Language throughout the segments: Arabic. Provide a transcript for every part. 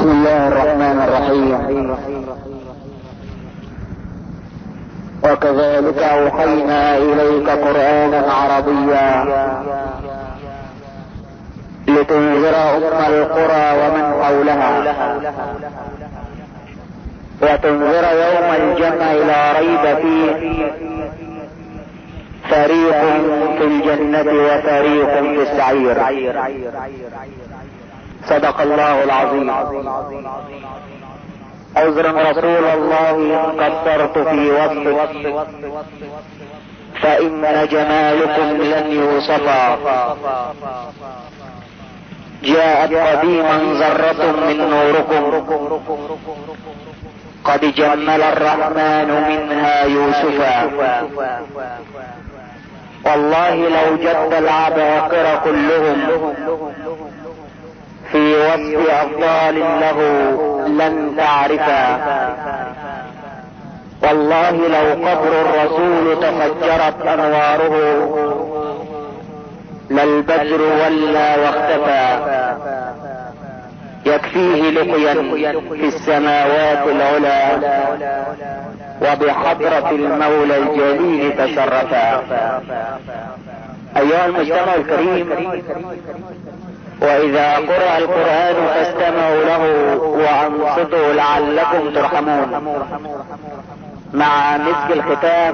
بسم الله الرحمن الرحيم. وكذلك أوحينا إليك قرآنا عربيا لتنذر أم القرى ومن حولها وتنذر يوم الجمع لا ريب فيه فريق في الجنة وفريق في السعير. صدق الله العظيم. عذرا رسول الله إن قصرت في وصفك فإن جمالكم لن يوصفا. جاءت قديما ذرة من نوركم قد جمل الرحمن منها يوسفا. والله لو جد العباقرة كلهم في وصف أفضال له لن تعرفا. والله لو قبر الرسول تفجرت أنواره للبدر ولى واختفى. يكفيه لقيا في السماوات العلى وبحضرة المولى الجليل تشرفا. أيها المجتمع الكريم، وإذا قرأ القرآن فاستمعوا له وأنصتوا لعلكم ترحمون. مع مسك الختام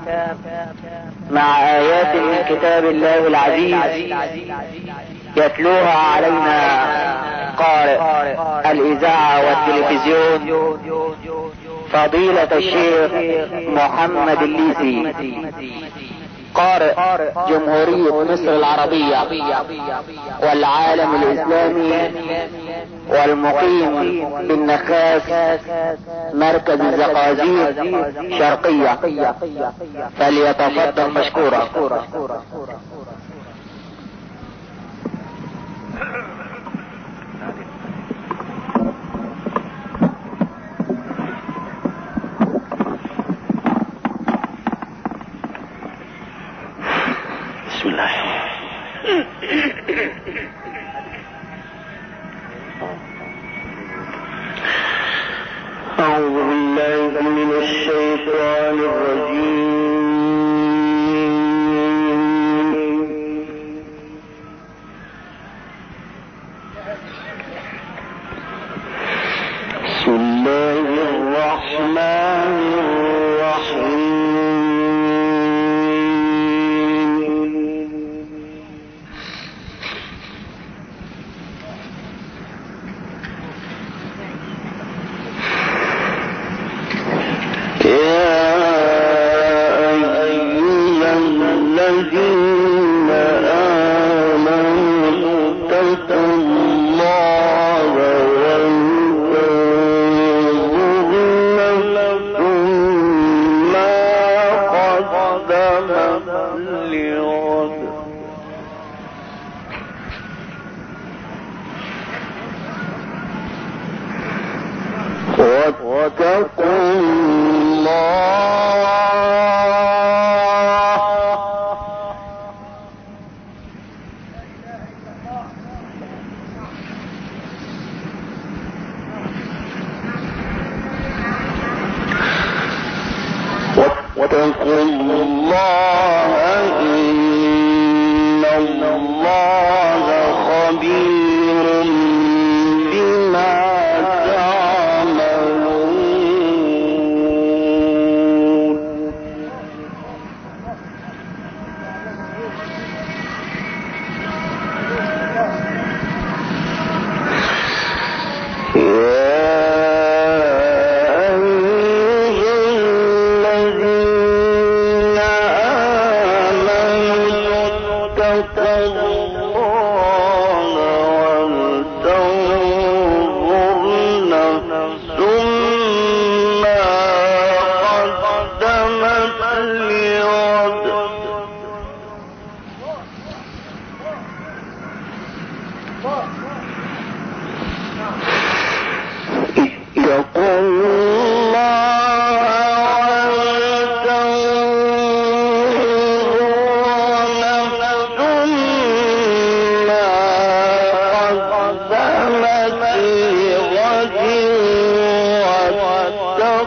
مع آيات من كتاب الله العزيز يتلوها علينا قارئ الإذاعة والتلفزيون فضيلة الشيخ محمد الليثي، قارئ جمهورية مصر العربية والعالم الإسلامي والمقيم بالنخاس مركز الزقازيق شرقية، فليتفضل مشكورا. بسم الله. أعوذ بالله من الشيطان الرجيم. بسم الله الرحمن الرحيم. واتقوا الله إن الله خبير بما تعملون. اتقوا الله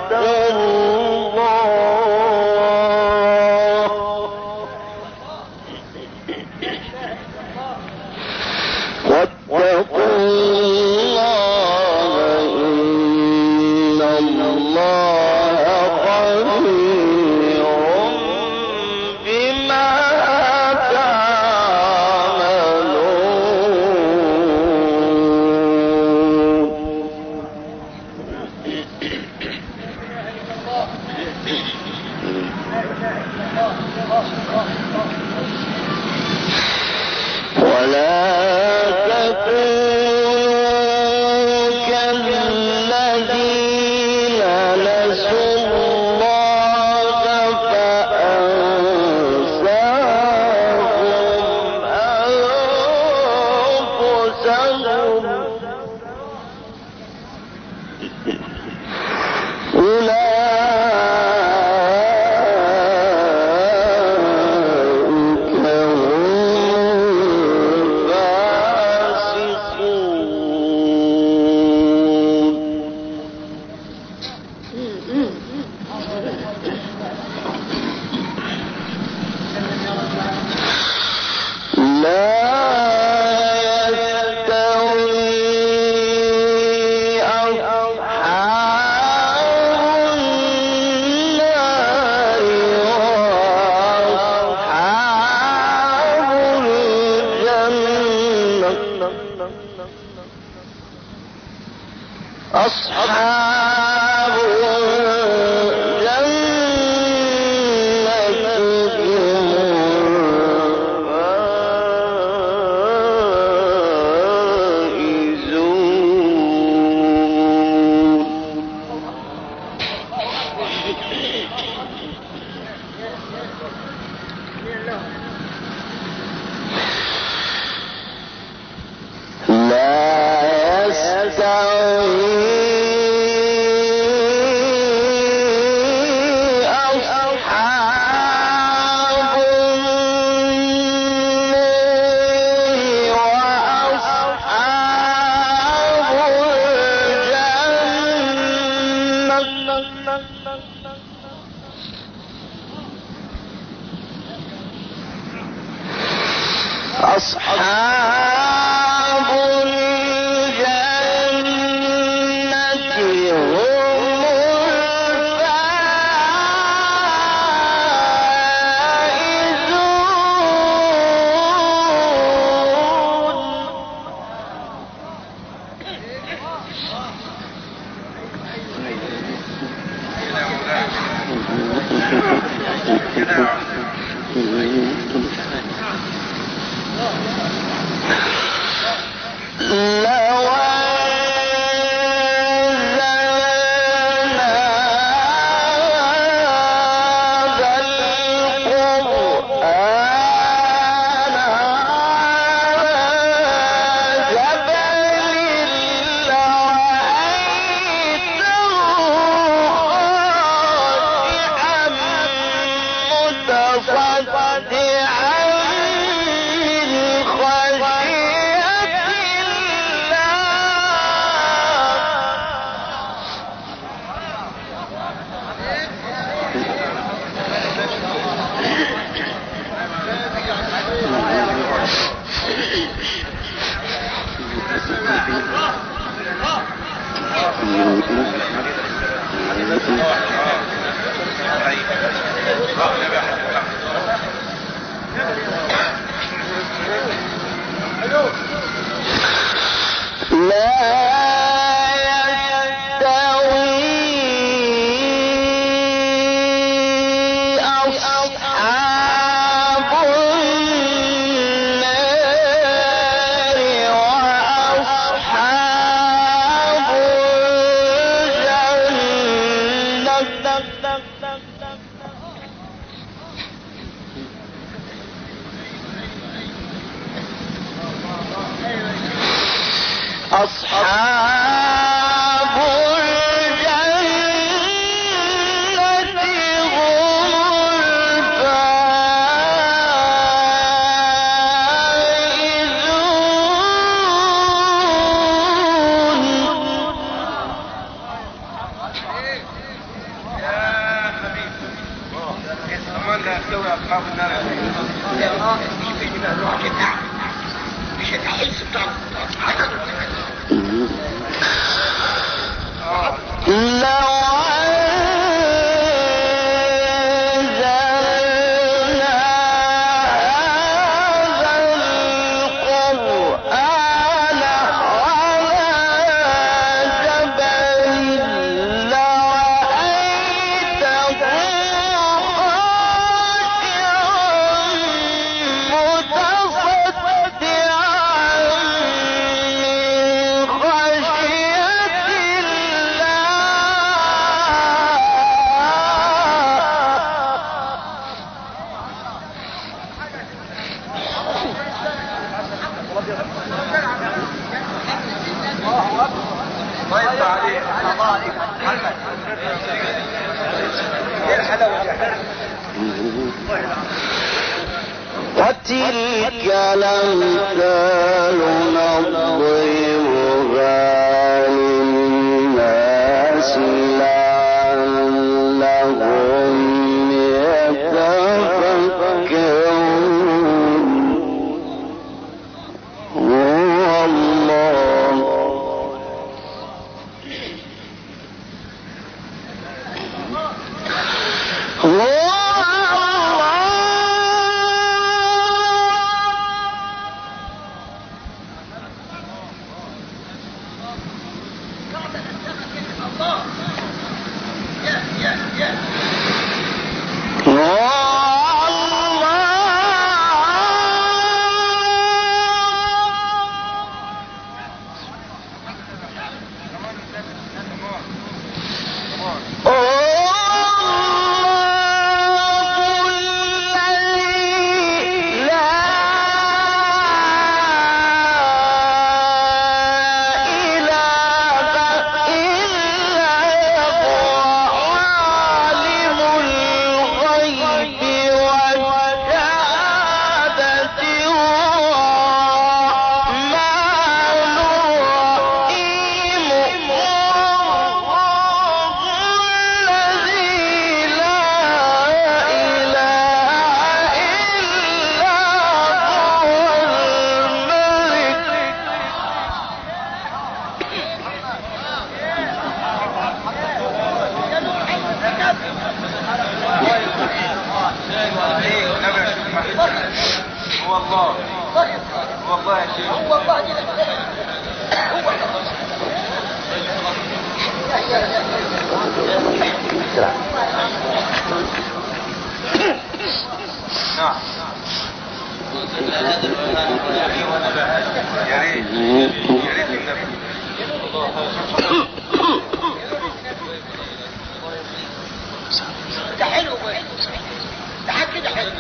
أصحاب مش هتحس بطعم وتلك الأمثال نضربها للناس لعلهم يتفكرون هو الله والله يا شيخ والله نعم يا ريت ده حلو ده حاجة كده حلو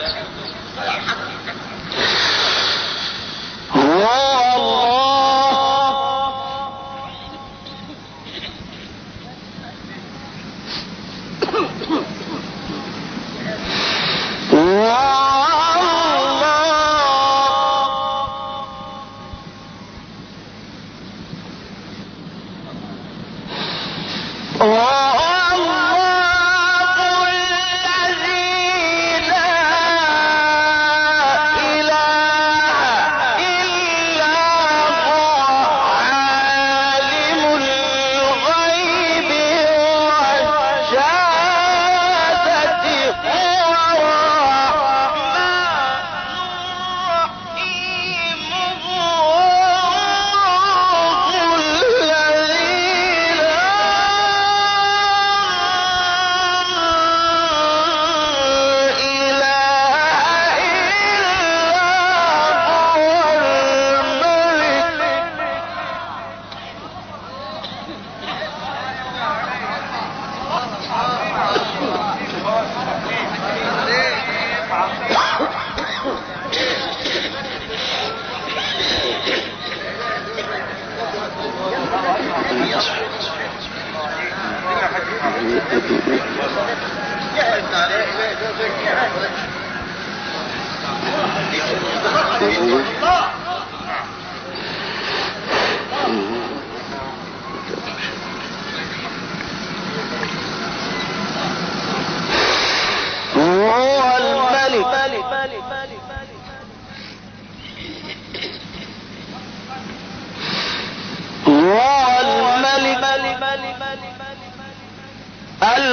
هو الملك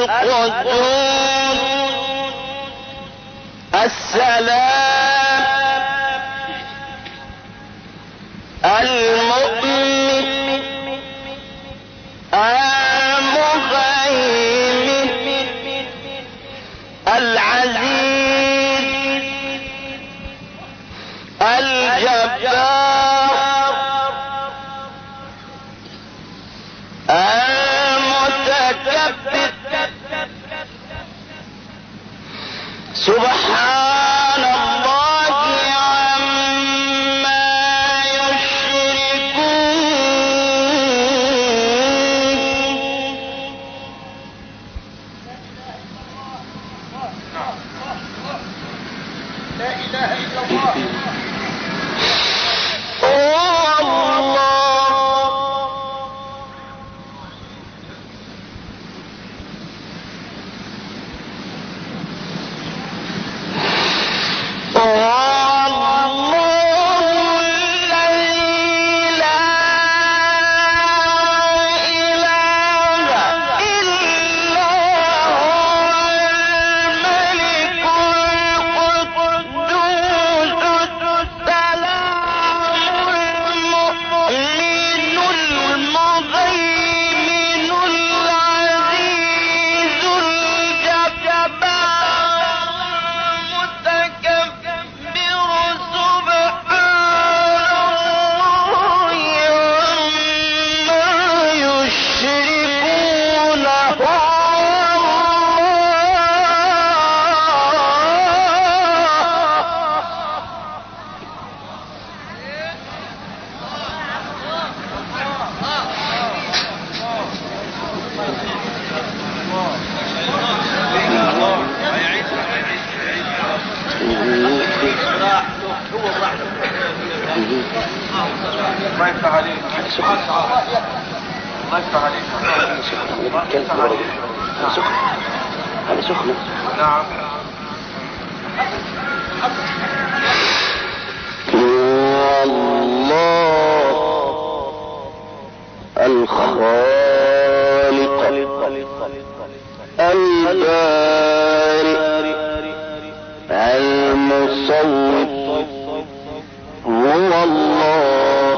القدوس السلام المؤمن المهيمن العزيز الجبار المتكبر سبحان الله عما يشركون. لا إله إلا الله. الله يفتح عليك. الله يفتح عليك. الله يفتح عليك. هذا سخنة. نعم. الله الخالق البارئ المصور هو الله.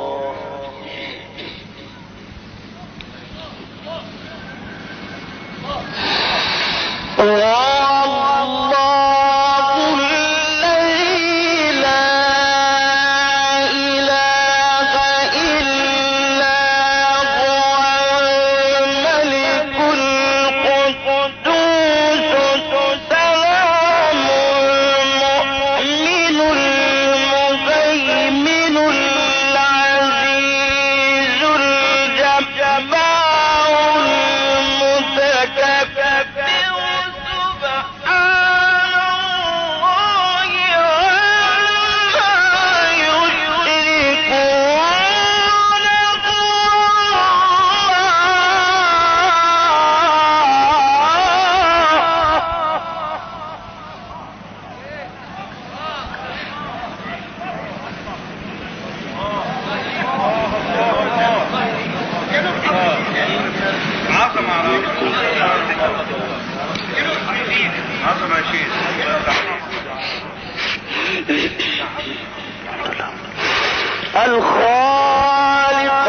الخالق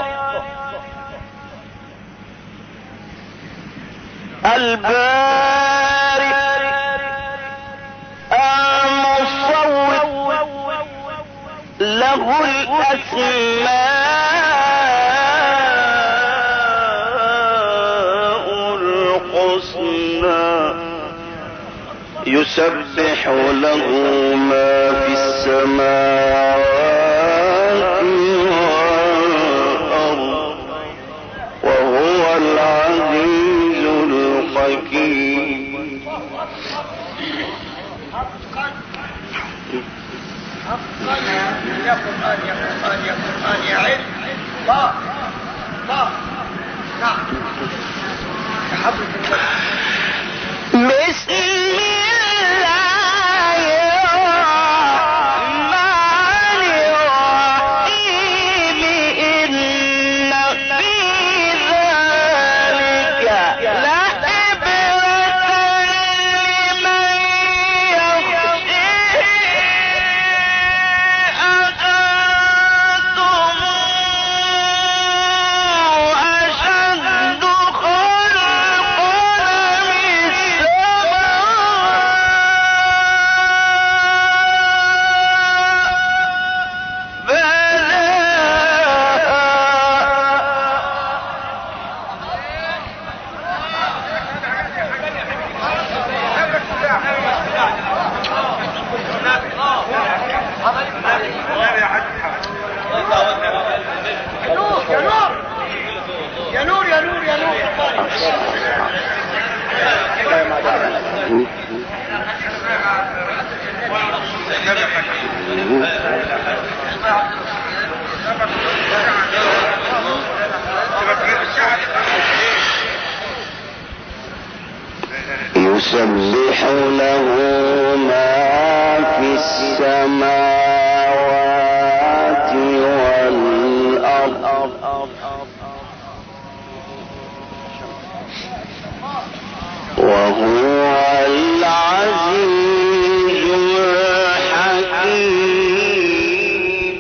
البارئ المصور له الأسماء الحسنى يسبح له ما في السماوات والأرض وهو العزيز الحكيم. يا قرآن يا قرآن يا قرآن يا علم. الله الله. نعم يا حضرة الله. بسم الله الرحمن الرحيم. إن في ذلك لآيات نور يا نور يسبح له ما في السماوات والأرض وهو العزيز الحكيم.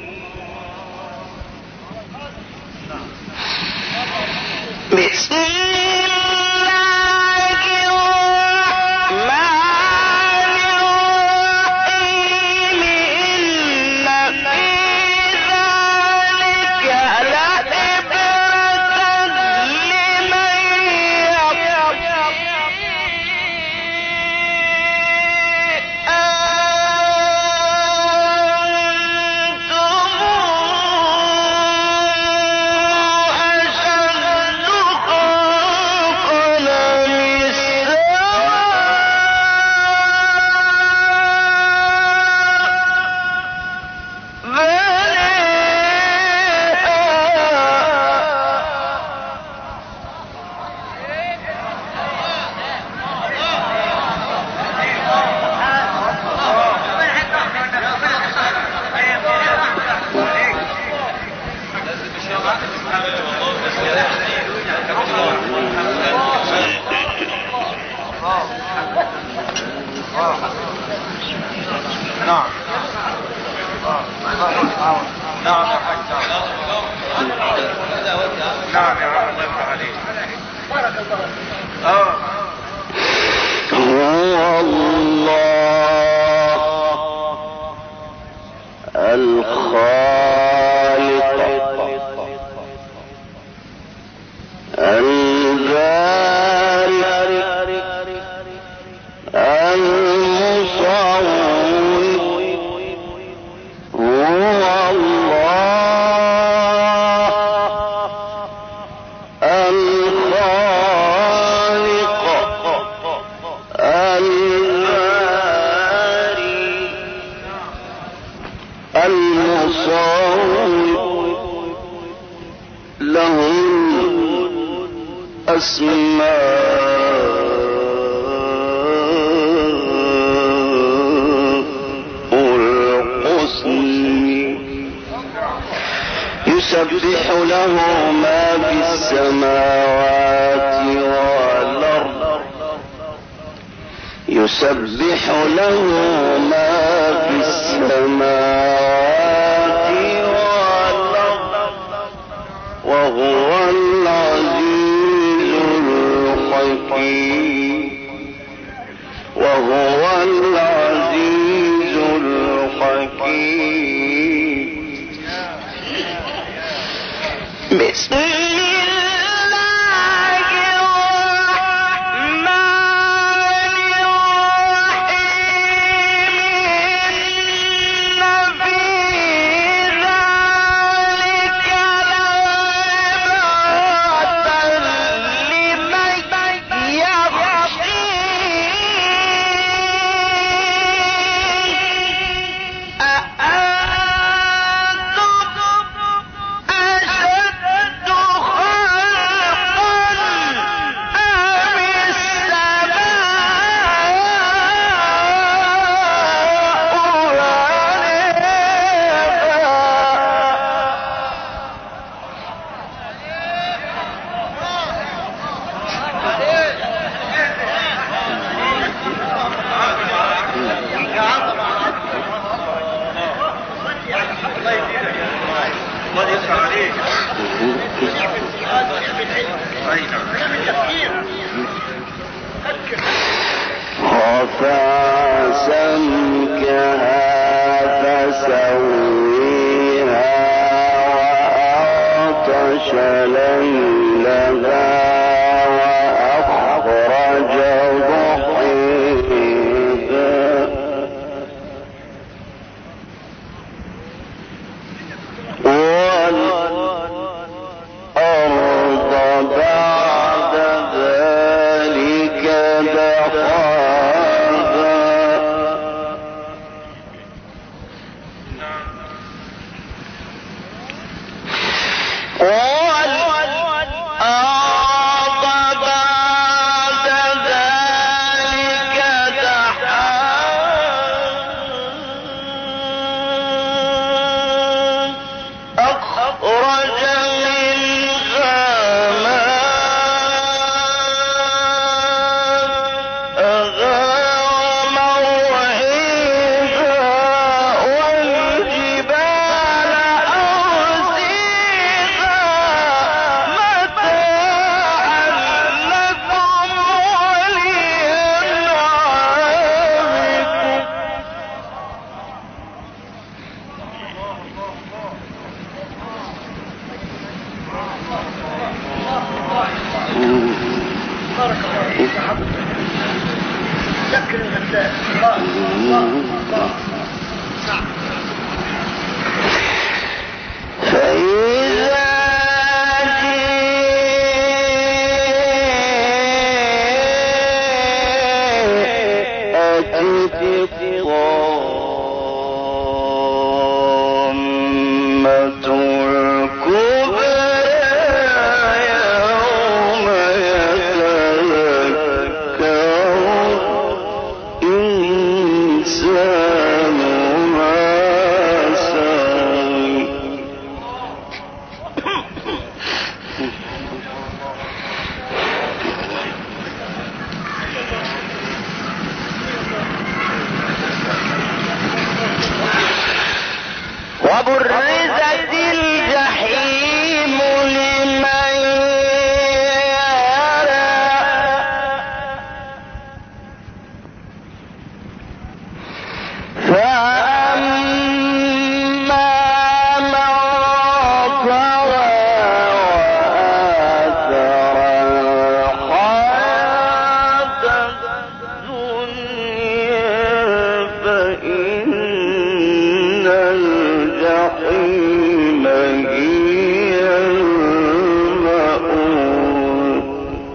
بسم هو الله الخالق البارئ المصور. هو الله الخالق البارئ المصور له الأسماء الحسنى. يسبح له ما في السماوات والأرض. يسبح له ما في السماوات والأرض وهو العزيز الحكيم. وهو العزيز الحكيم. بسم رفع سمكها فسويها وأغطش ليلها وأخرج ضحيها والأرض بارك الله فيك يا حضرتك. ذكر الغزال. الله. نعم. فإذا وبرزت الجحيم لمن يرى فأما من طغى وآثر الحياة الدنيا فإن الجحيم هي المأوى.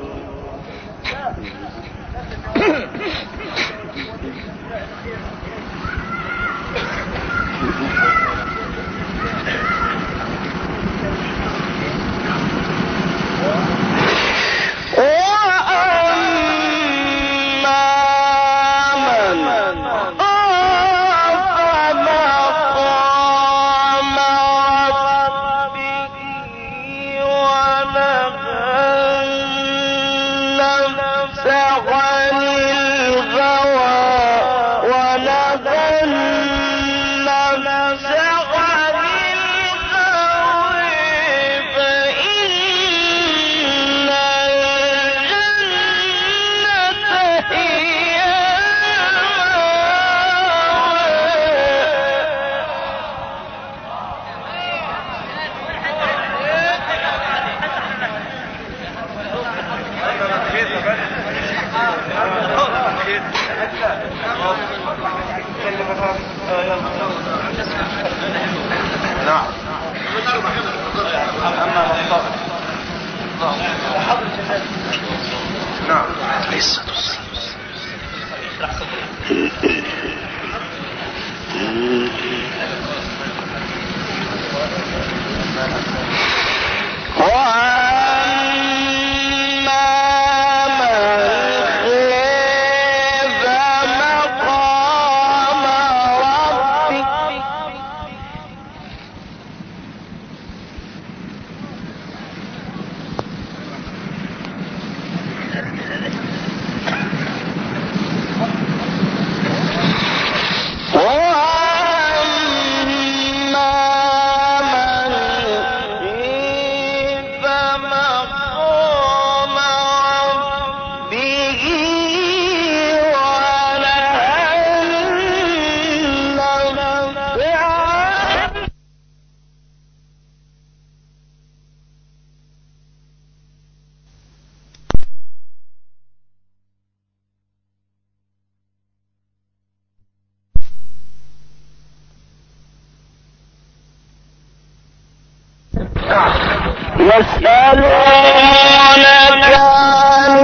يسألونك عن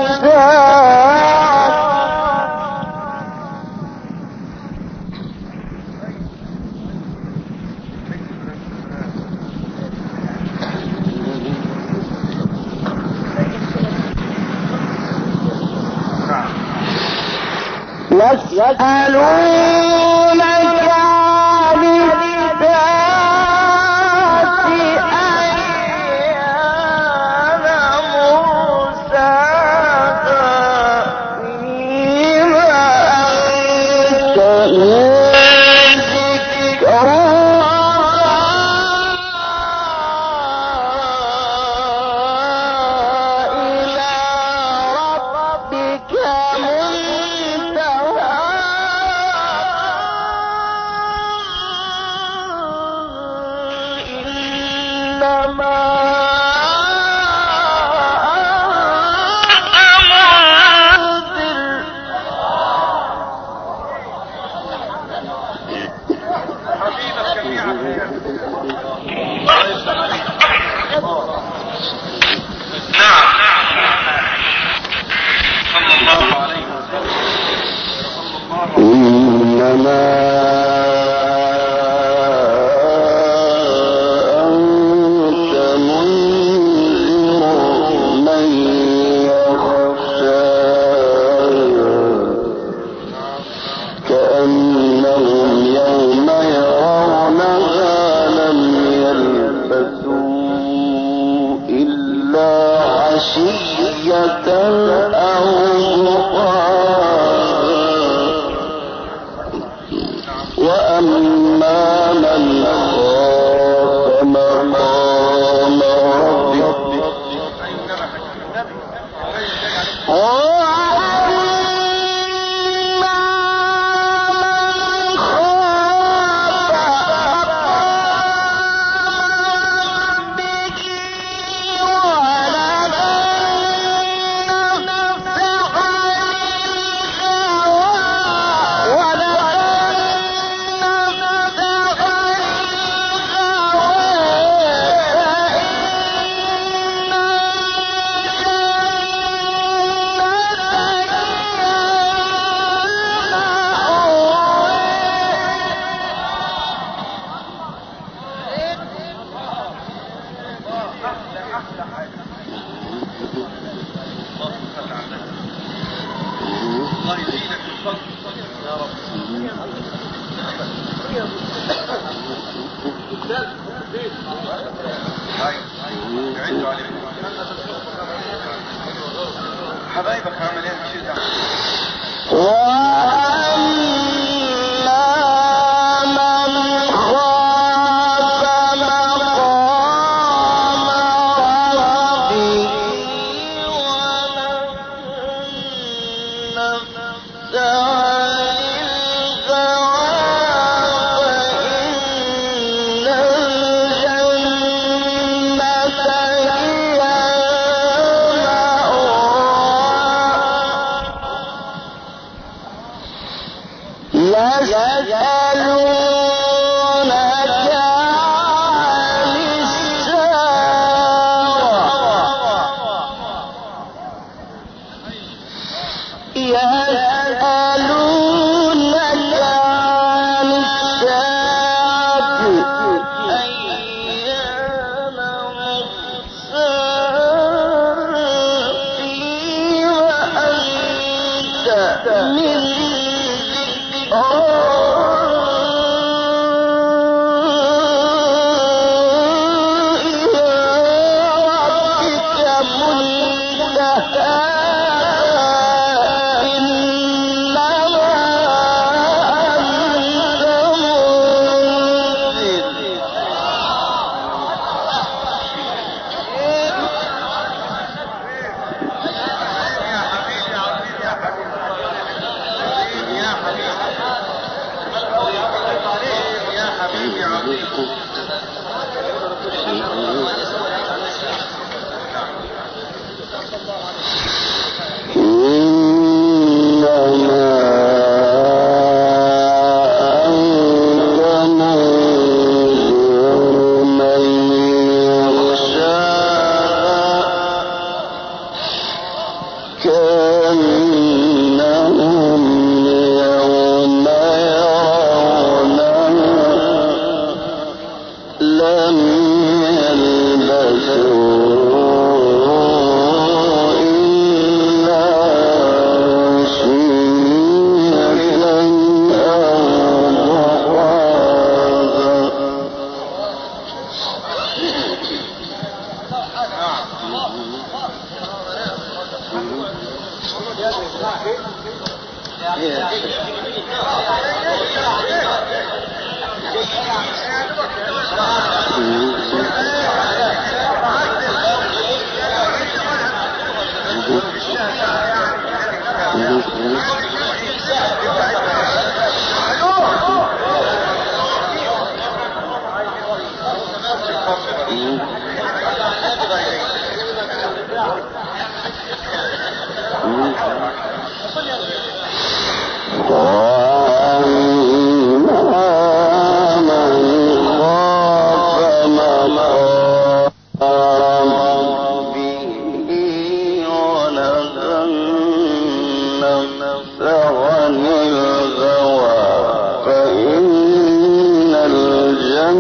الساعة يسألونك عن الساعة أيان مرساها فيما أنت من ذكرها إلى ربك منتهى خشية أو وأما من خاف مقام ربه حبايبك عمل ايه مش ده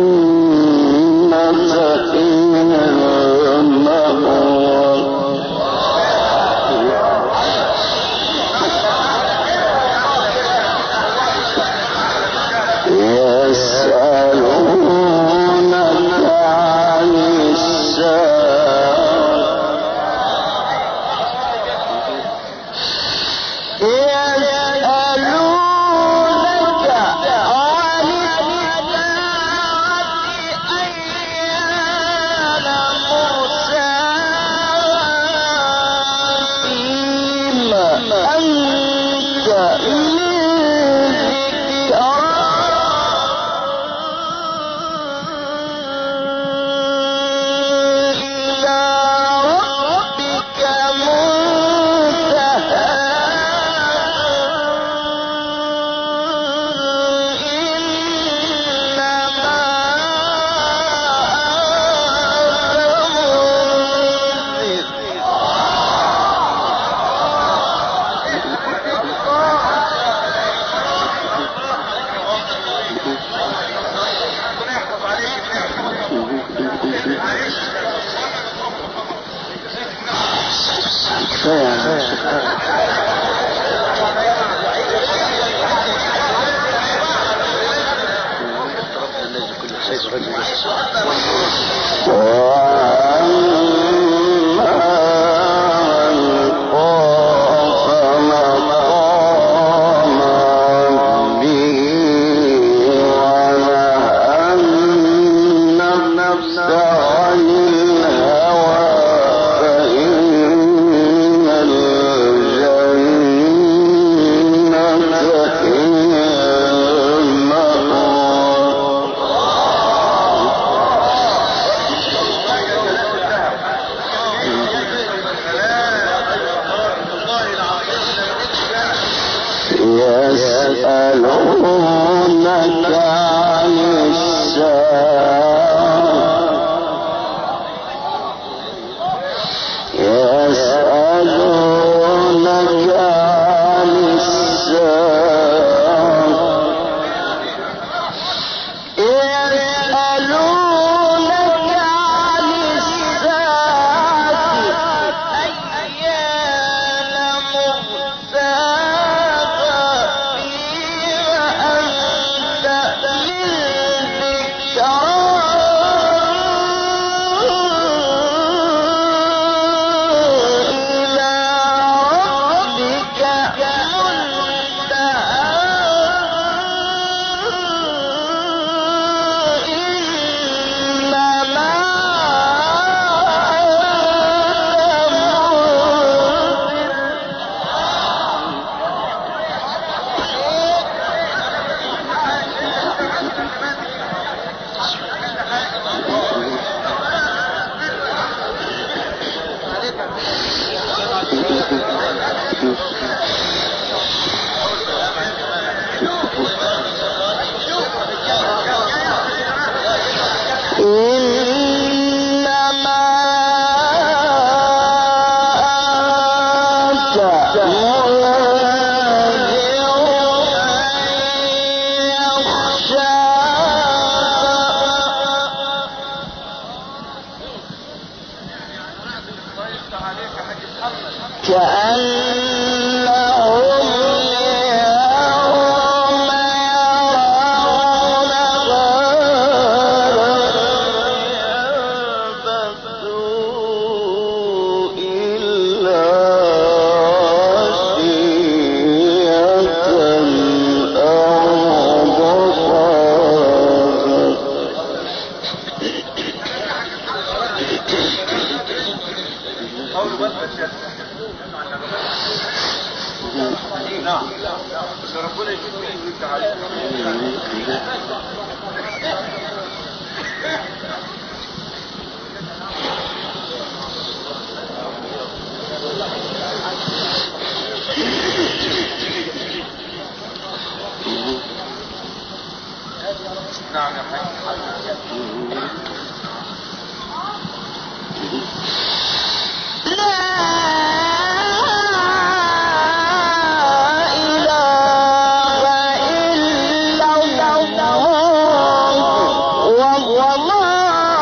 الجنة هي المأوى والله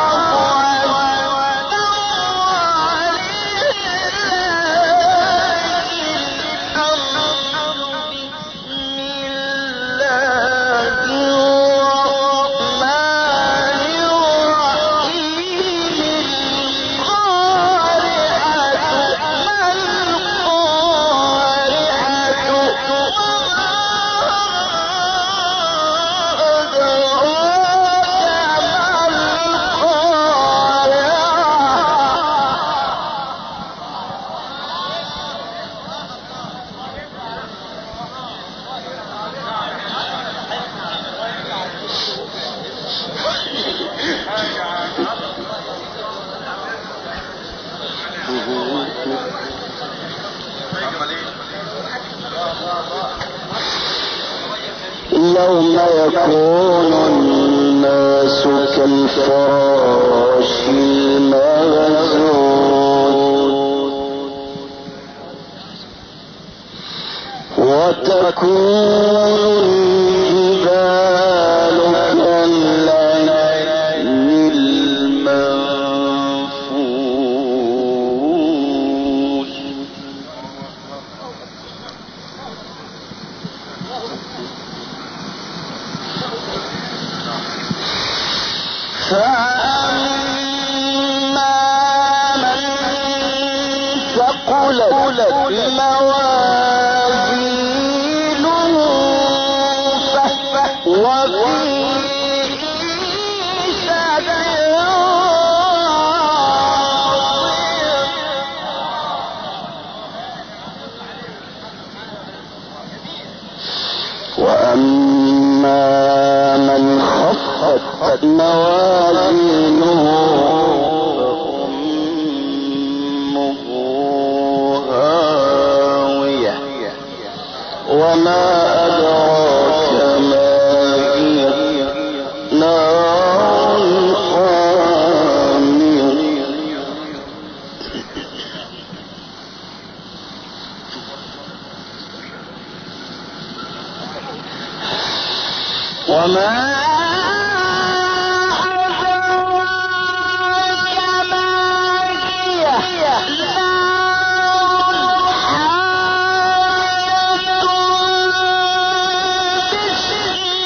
يوم يكون الناس كالفراش المبثوث وتكون الجبال كالعهن المنفوش فأما من ثقلت موازينه فهو في عيشة وأما من خفت موازينه فأمه هاوية وما أدراك ما هي نار حامية وما أدراك ما هي نار حامية بسم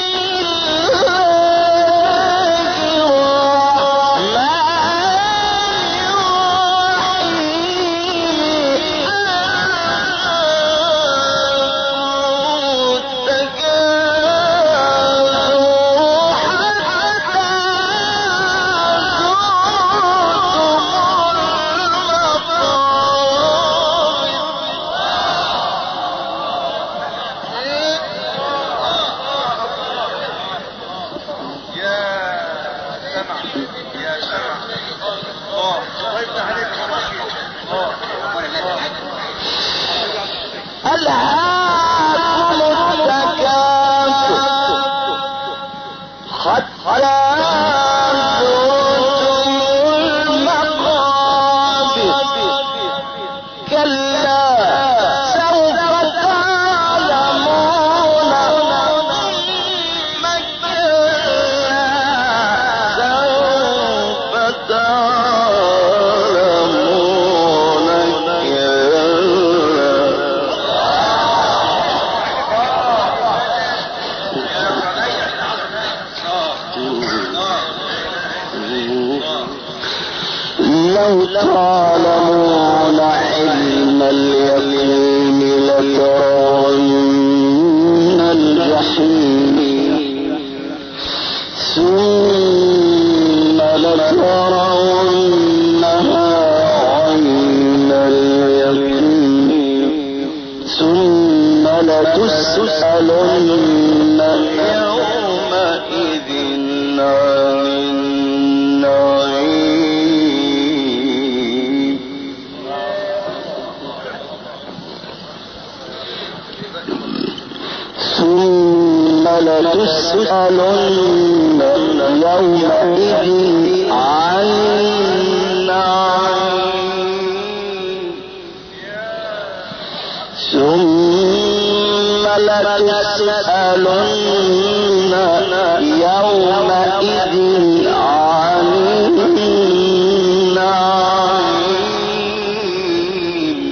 ألهاكم التكاثر حتى زرتم المقابر كلا سوف تعلمون ثم كلا سوف تعلمون لو تعلمون علم اليقين لترون الجحيم ثم لترونها عين اليقين ثم لتسألن يومئذ عن النعيم ثم لتسألن يومئذ عن النعيم ثم لتسألن يومئذ عن النعيم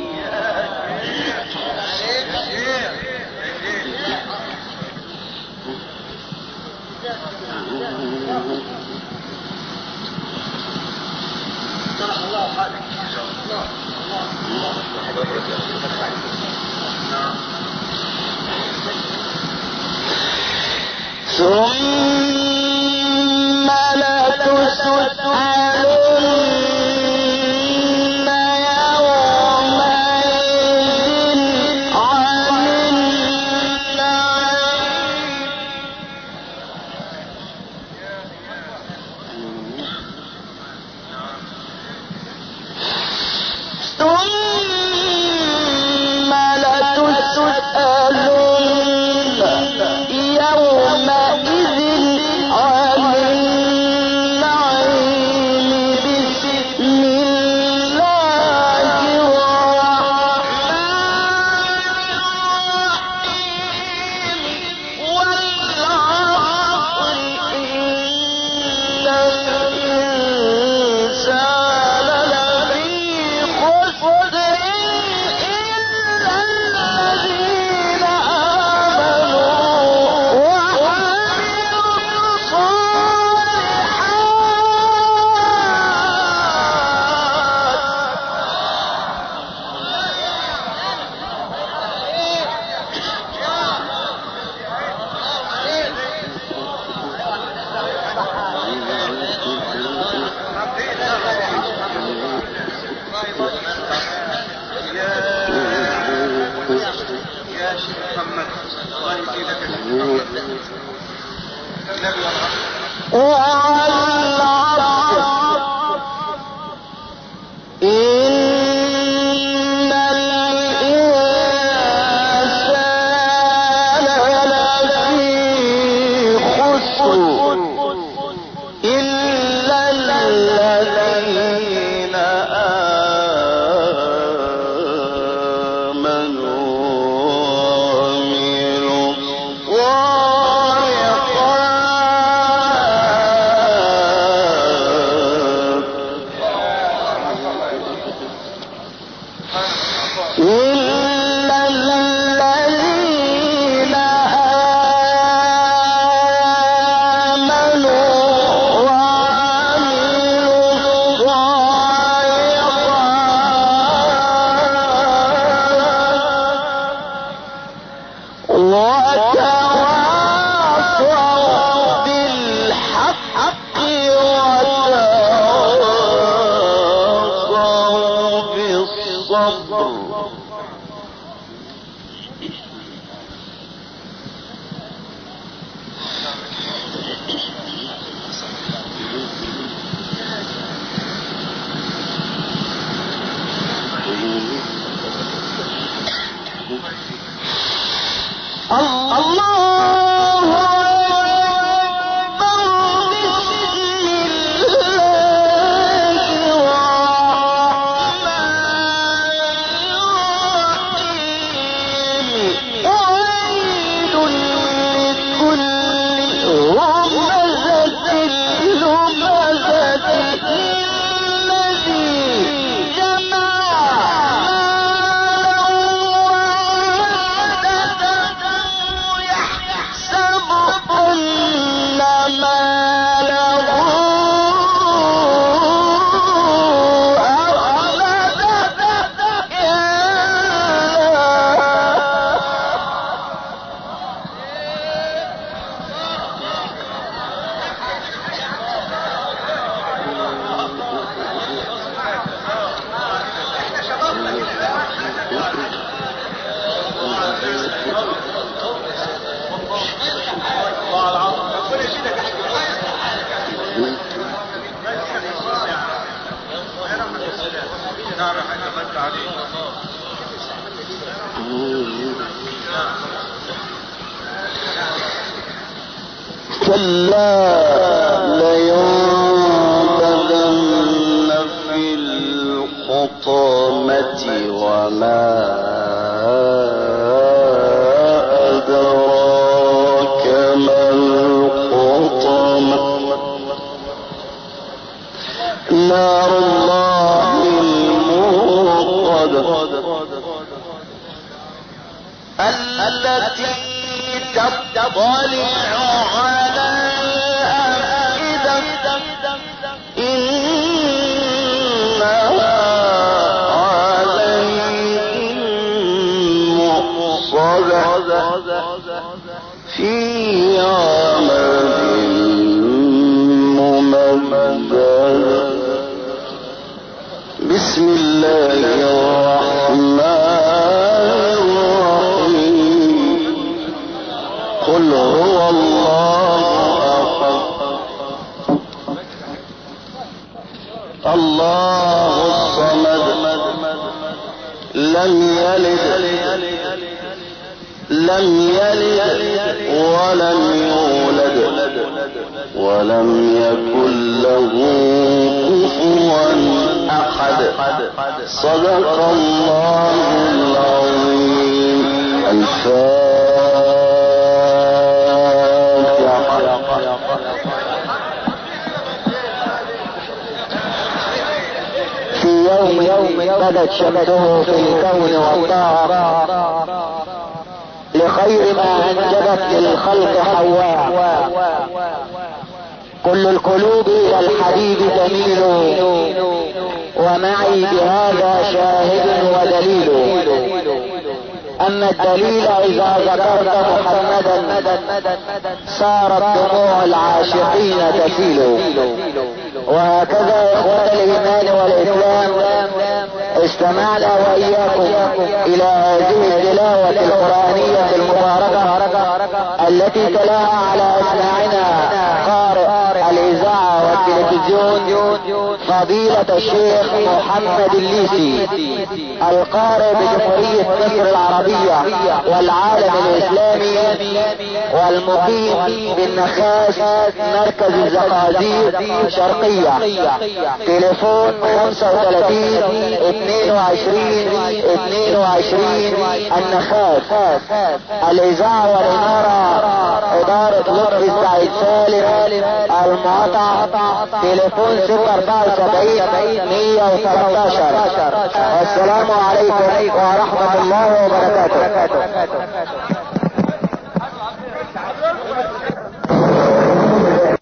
ثم لتسألن يومئذ عن النعيم ثم لتسألن يومئذ عن النعيم. بسم الله الرحمن الرحيم والعصر إن الإنسان لفي خسر إلا الذين آمنوا وعملوا يا شيخ محمد الله يزيدك يا شيخ محمد. إن الإنسان لفي خسر إلا الذين آمنوا وعملوا الصالحات إلا الذين آمنوا وعملوا الصالحات وتواصوا بالحق وتواصوا بالصبر. الله أكبر. بسم الله الرحمن الرحيم. ويل لكل همزة لمزة الذي جمع يحسب أن ماله كلا لينبذن في الحطمة وما أدراك ما الحطمة نار الله الموقدة التي تطلع على الأفئدة إنها عليهم مؤصدة في عمد ممددة. بسم الله الرحمن الرحيم. قل هو الله أحد الله الصمد لم يلد ولم يولد ولم يكن له كفوا أحد. صدق الله العظيم. في يوم بدت شمسه في الكون وطار لخير ما أنجبت للخلق حواء. كل القلوب إلى الحبيب تميل ومعي بهذا شاهد ودليل. أما الدليل إذا ذكرت محمدا صارت دموع العاشقين تسيل. وهكذا إخوة الإيمان والإسلام استمعنا وإياكم إلى هذه التلاوة القرآنية المباركة التي تلاها على أسماعنا قارئ الإذاعة والتلفزيون فضيلة الشيخ محمد الليثي القارئ بجمهورية مصر العربية والعالم الإسلامي والمقيم بالنخاس مركز الزقازيق شرقية. تليفون 35-22-22 النخاس. الإذاعة والإنارة إدارة لطفي السعيد سالم المقاطعة. تليفون 674-113. والسلام عليكم ورحمة الله وبركاته.